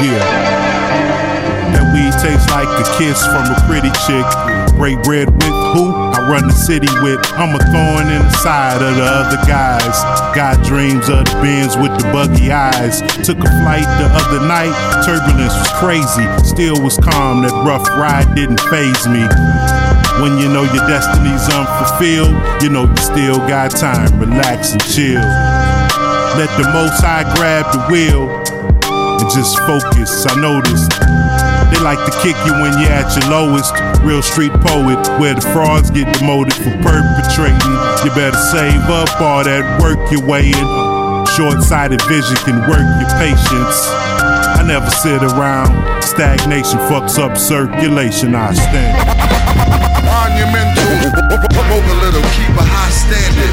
Yeah. That weed tastes like a kiss from a pretty chick. Break bread with who? I run the city with. I'm a thorn in the side of the other guys. Got dreams of the Benz with the buggy eyes. Took a flight the other night. Turbulence was crazy. Still was calm. That rough ride didn't faze me. When you know your destiny's unfulfilled, you know you still got time. Relax and chill. Let the Most High grab the wheel and just focus. I noticed they like to kick you when you're at your lowest. Real street poet, where the frauds get demoted for perpetrating. You better save up all that work you're weighing. Short-sighted vision can work your patience. I never sit around. Stagnation fucks up circulation. I stand monumental, provoke a little, keep a high standard.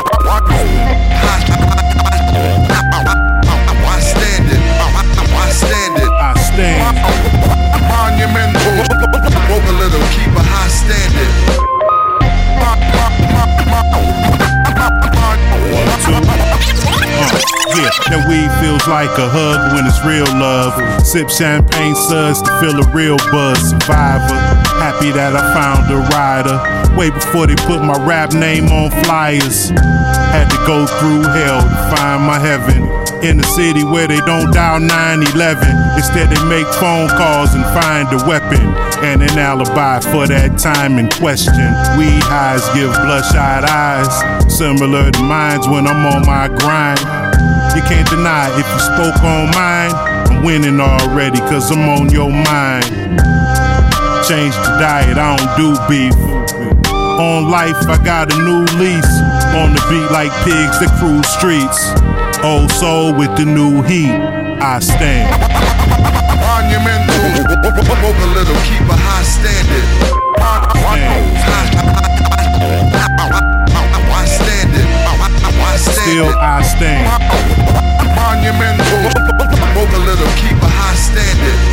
I stand monumental, provoke a little, keep a high standard. Yeah, that weed feels like a hug when it's real love. Sip champagne suds to feel a real buzz. Survivor, happy that I found a rider. Way before they put my rap name on flyers. Had to go through hell to find my heaven. In a city where they don't dial 911. Instead they make phone calls and find a weapon and an alibi for that time in question. Weed highs give bloodshot eyes, similar to mine's when I'm on my grind. You can't deny if you spoke on mine, I'm winning already cause I'm on your mind. Change the diet, I don't do beef. On life, I got a new lease. On the beat like pigs that cruise streets. Old soul with the new heat, I stand monumental, provoke a little, keep a high standard. Still I stand monumental, provoke a little, keep a high standard.